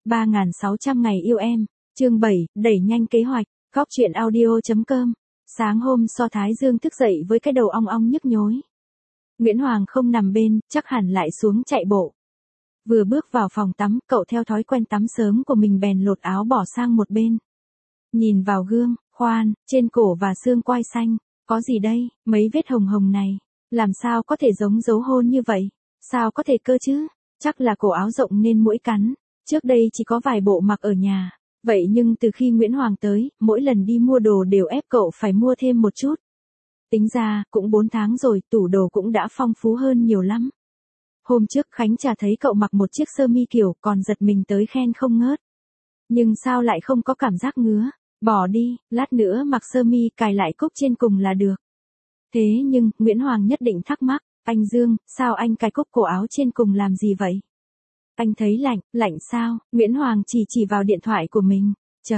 3600 ngày yêu em, chương 7, đẩy nhanh kế hoạch, Góc Chuyện Audio.com. Sáng hôm so Thái Dương thức dậy với cái đầu ong ong nhức nhối. Nguyễn Hoàng không nằm bên, chắc hẳn lại xuống chạy bộ. Vừa bước vào phòng tắm, cậu theo thói quen tắm sớm của mình bèn lột áo bỏ sang một bên. Nhìn vào gương, khoan, trên cổ và xương quai xanh, có gì đây, mấy vết hồng hồng này, làm sao có thể giống dấu hôn như vậy, sao có thể cơ chứ, chắc là cổ áo rộng nên muỗi cắn, trước đây chỉ có vài bộ mặc ở nhà, vậy nhưng từ khi Nguyễn Hoàng tới, mỗi lần đi mua đồ đều ép cậu phải mua thêm một chút. Tính ra, cũng 4 tháng rồi, tủ đồ cũng đã phong phú hơn nhiều lắm. Hôm trước Khánh Trà thấy cậu mặc một chiếc sơ mi kiểu còn giật mình tới khen không ngớt. Nhưng sao lại không có cảm giác ngứa, bỏ đi, lát nữa mặc sơ mi cài lại cúc trên cùng là được. Thế nhưng, Nguyễn Hoàng nhất định thắc mắc, anh Dương, sao anh cài cúc cổ áo trên cùng làm gì vậy? Anh thấy lạnh, lạnh sao? Nguyễn Hoàng chỉ vào điện thoại của mình,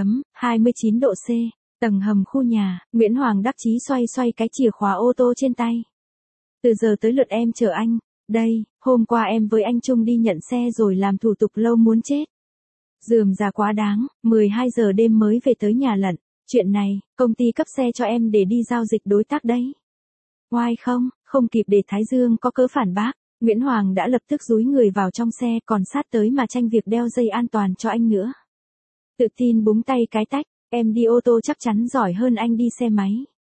29 độ C, tầng hầm khu nhà, Nguyễn Hoàng đắc chí xoay cái chìa khóa ô tô trên tay. Từ giờ tới lượt em chở anh, đây, hôm qua em với anh Trung đi nhận xe rồi làm thủ tục lâu muốn chết. Rườm rà quá đáng, 12 giờ đêm mới về tới nhà lận, chuyện này, công ty cấp xe cho em để đi giao dịch đối tác đấy. Oai không kịp để Thái Dương có cớ phản bác, Nguyễn Hoàng đã lập tức dúi người vào trong xe còn sát tới mà tranh việc đeo dây an toàn cho anh nữa. Tự tin búng tay cái tách, em đi ô tô chắc chắn giỏi hơn anh đi xe máy.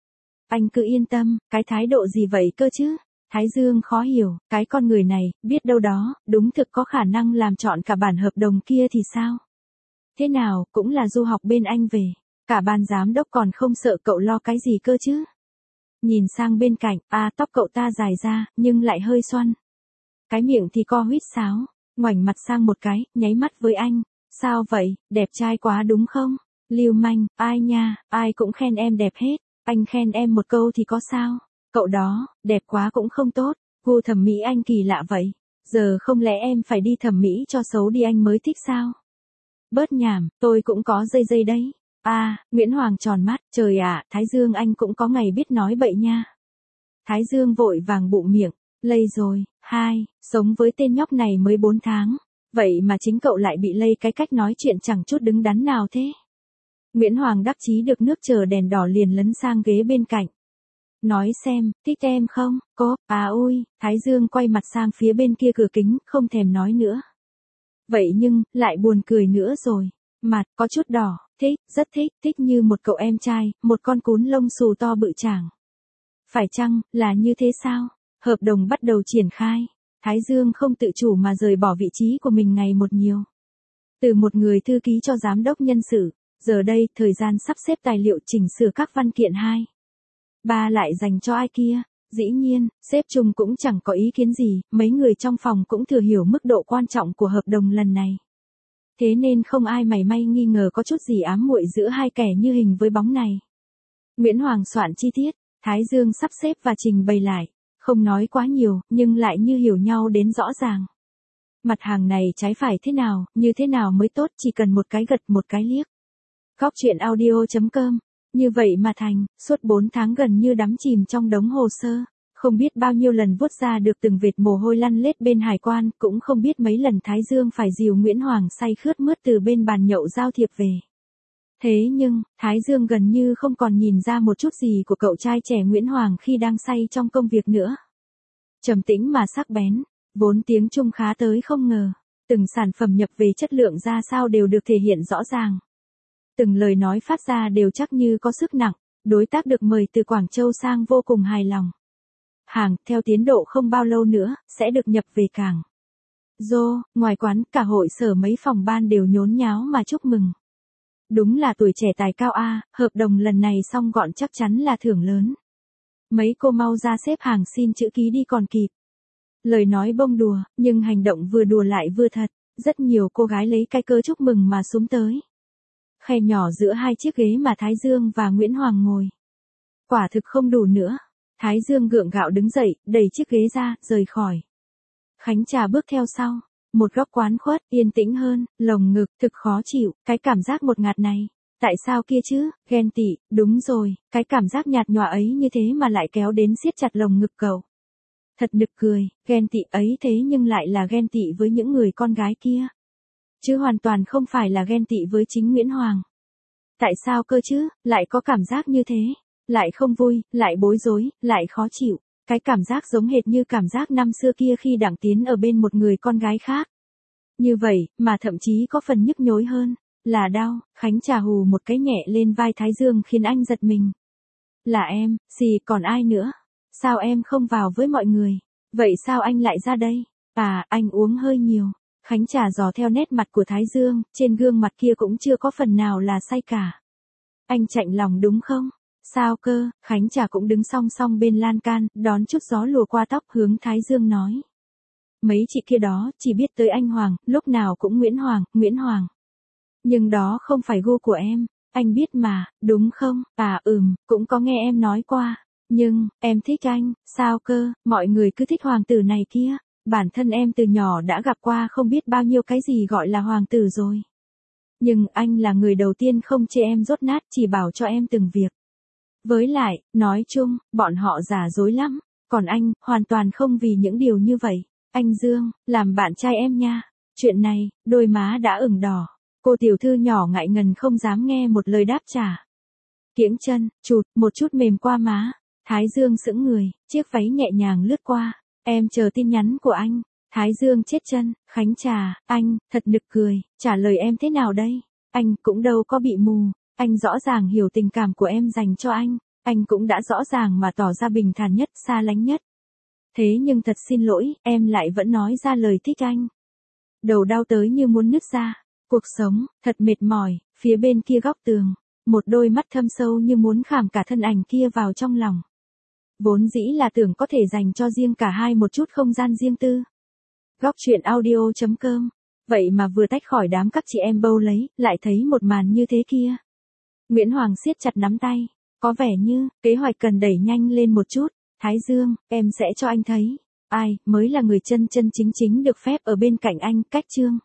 Anh cứ yên tâm, cái thái độ gì vậy cơ chứ? Thái Dương khó hiểu, cái con người này, biết đâu đó, đúng thực có khả năng làm chọn cả bản hợp đồng kia thì sao? Thế nào, cũng là du học bên anh về, cả ban giám đốc còn không sợ cậu lo cái gì cơ chứ? Nhìn sang bên cạnh, tóc cậu ta dài ra, nhưng lại hơi xoăn. Cái miệng thì co huýt sáo, ngoảnh mặt sang một cái, nháy mắt với anh. Sao vậy, đẹp trai quá đúng không? Lưu manh, ai nha, ai cũng khen em đẹp hết, anh khen em một câu thì có sao? Cậu đó, đẹp quá cũng không tốt, gu thẩm mỹ anh kỳ lạ vậy. Giờ không lẽ em phải đi thẩm mỹ cho xấu đi anh mới thích sao? Bớt nhảm, tôi cũng có dây đấy. Nguyễn Hoàng tròn mắt, trời ạ, Thái Dương anh cũng có ngày biết nói bậy nha. Thái Dương vội vàng bụm miệng, lây rồi, sống với tên nhóc này mới 4 tháng, vậy mà chính cậu lại bị lây cái cách nói chuyện chẳng chút đứng đắn nào thế. Nguyễn Hoàng đắc chí được nước chờ đèn đỏ liền lấn sang ghế bên cạnh. Nói xem, thích em không, có, ui, Thái Dương quay mặt sang phía bên kia cửa kính, không thèm nói nữa. Vậy nhưng, lại buồn cười nữa rồi, mặt, có chút đỏ, thích, rất thích như một cậu em trai, một con cún lông xù to bự chảng. Phải chăng, là như thế sao? Hợp đồng bắt đầu triển khai, Thái Dương không tự chủ mà rời bỏ vị trí của mình ngày một nhiều. Từ một người thư ký cho giám đốc nhân sự, giờ đây, thời gian sắp xếp tài liệu chỉnh sửa các văn kiện 3 lại dành cho ai kia. Dĩ nhiên, sếp Trung cũng chẳng có ý kiến gì, mấy người trong phòng cũng thừa hiểu mức độ quan trọng của hợp đồng lần này. Thế nên không ai mảy may nghi ngờ có chút gì ám muội giữa hai kẻ như hình với bóng này. Nguyễn Hoàng soạn chi tiết, Thái Dương sắp xếp và trình bày lại, không nói quá nhiều, nhưng lại như hiểu nhau đến rõ ràng. Mặt hàng này trái phải thế nào, như thế nào mới tốt, chỉ cần một cái gật một cái liếc. Góc Chuyện Audio.com. Như vậy mà thành, suốt 4 tháng gần như đắm chìm trong đống hồ sơ, không biết bao nhiêu lần vuốt ra được từng vệt mồ hôi lăn lết bên hải quan, cũng không biết mấy lần Thái Dương phải dìu Nguyễn Hoàng say khướt mướt từ bên bàn nhậu giao thiệp về. Thế nhưng, Thái Dương gần như không còn nhìn ra một chút gì của cậu trai trẻ Nguyễn Hoàng khi đang say trong công việc nữa. Trầm tĩnh mà sắc bén, vốn tiếng Trung khá tới không ngờ, từng sản phẩm nhập về chất lượng ra sao đều được thể hiện rõ ràng. Từng lời nói phát ra đều chắc như có sức nặng, đối tác được mời từ Quảng Châu sang vô cùng hài lòng. Hàng, theo tiến độ không bao lâu nữa, sẽ được nhập về cảng. Ngoài quán, cả hội sở mấy phòng ban đều nhốn nháo mà chúc mừng. Đúng là tuổi trẻ tài cao hợp đồng lần này xong gọn chắc chắn là thưởng lớn. Mấy cô mau ra xếp hàng xin chữ ký đi còn kịp. Lời nói bông đùa, nhưng hành động vừa đùa lại vừa thật, rất nhiều cô gái lấy cái cớ chúc mừng mà xúm tới. Khe nhỏ giữa hai chiếc ghế mà Thái Dương và Nguyễn Hoàng ngồi. Quả thực không đủ nữa. Thái Dương gượng gạo đứng dậy, đẩy chiếc ghế ra, rời khỏi. Khánh Trà bước theo sau. Một góc quán khuất, yên tĩnh hơn, lồng ngực, thực khó chịu, cái cảm giác một ngạt này. Tại sao kia chứ, ghen tị, đúng rồi, cái cảm giác nhạt nhòa ấy như thế mà lại kéo đến siết chặt lồng ngực cậu. Thật nực cười, ghen tị ấy thế nhưng lại là ghen tị với những người con gái kia. chứ hoàn toàn không phải là ghen tị với chính Nguyễn Hoàng. Tại sao cơ chứ, lại có cảm giác như thế, lại không vui, lại bối rối, lại khó chịu. Cái cảm giác giống hệt như cảm giác năm xưa kia khi Đặng Tiến ở bên một người con gái khác. Như vậy, mà thậm chí có phần nhức nhối hơn, là đau. Khánh Trà hù một cái nhẹ lên vai Thái Dương khiến anh giật mình. Là em, gì còn ai nữa? Sao em không vào với mọi người? Vậy sao anh lại ra đây? À, anh uống hơi nhiều. Khánh Trà dò theo nét mặt của Thái Dương, trên gương mặt kia cũng chưa có phần nào là say cả. Anh chạnh lòng đúng không? Sao cơ? Khánh Trà cũng đứng song song bên lan can, đón chút gió lùa qua tóc hướng Thái Dương nói. Mấy chị kia đó, chỉ biết tới anh Hoàng, lúc nào cũng Nguyễn Hoàng, Nguyễn Hoàng. Nhưng đó không phải gu của em, anh biết mà, đúng không? À cũng có nghe em nói qua. Nhưng, em thích anh, sao cơ, mọi người cứ thích hoàng tử này kia. Bản thân em từ nhỏ đã gặp qua không biết bao nhiêu cái gì gọi là hoàng tử rồi. Nhưng anh là người đầu tiên không chê em dốt nát, chỉ bảo cho em từng việc. Với lại, nói chung, bọn họ giả dối lắm. Còn anh, hoàn toàn không vì những điều như vậy. Anh Dương, làm bạn trai em nha. Chuyện này, đôi má đã ửng đỏ. Cô tiểu thư nhỏ ngại ngần không dám nghe một lời đáp trả. Kiễng chân, chụt, một chút mềm qua má. Thái Dương sững người, chiếc váy nhẹ nhàng lướt qua. Em chờ tin nhắn của anh. Thái Dương chết chân, Khánh Trà, anh, thật nực cười, trả lời em thế nào đây? Anh cũng đâu có bị mù, anh rõ ràng hiểu tình cảm của em dành cho anh cũng đã rõ ràng mà tỏ ra bình thản nhất, xa lánh nhất. Thế nhưng thật xin lỗi, em lại vẫn nói ra lời thích anh. Đầu đau tới như muốn nứt ra, cuộc sống, thật mệt mỏi, phía bên kia góc tường, một đôi mắt thâm sâu như muốn khảm cả thân ảnh kia vào trong lòng. Vốn dĩ là tưởng có thể dành cho riêng cả hai một chút không gian riêng tư. Góc truyện audio.com. Vậy mà vừa tách khỏi đám các chị em bâu lấy, lại thấy một màn như thế kia. Nguyễn Hoàng siết chặt nắm tay, có vẻ như, kế hoạch cần đẩy nhanh lên một chút. Thái Dương, em sẽ cho anh thấy, ai mới là người chân chân chính chính được phép ở bên cạnh anh, cách Trương.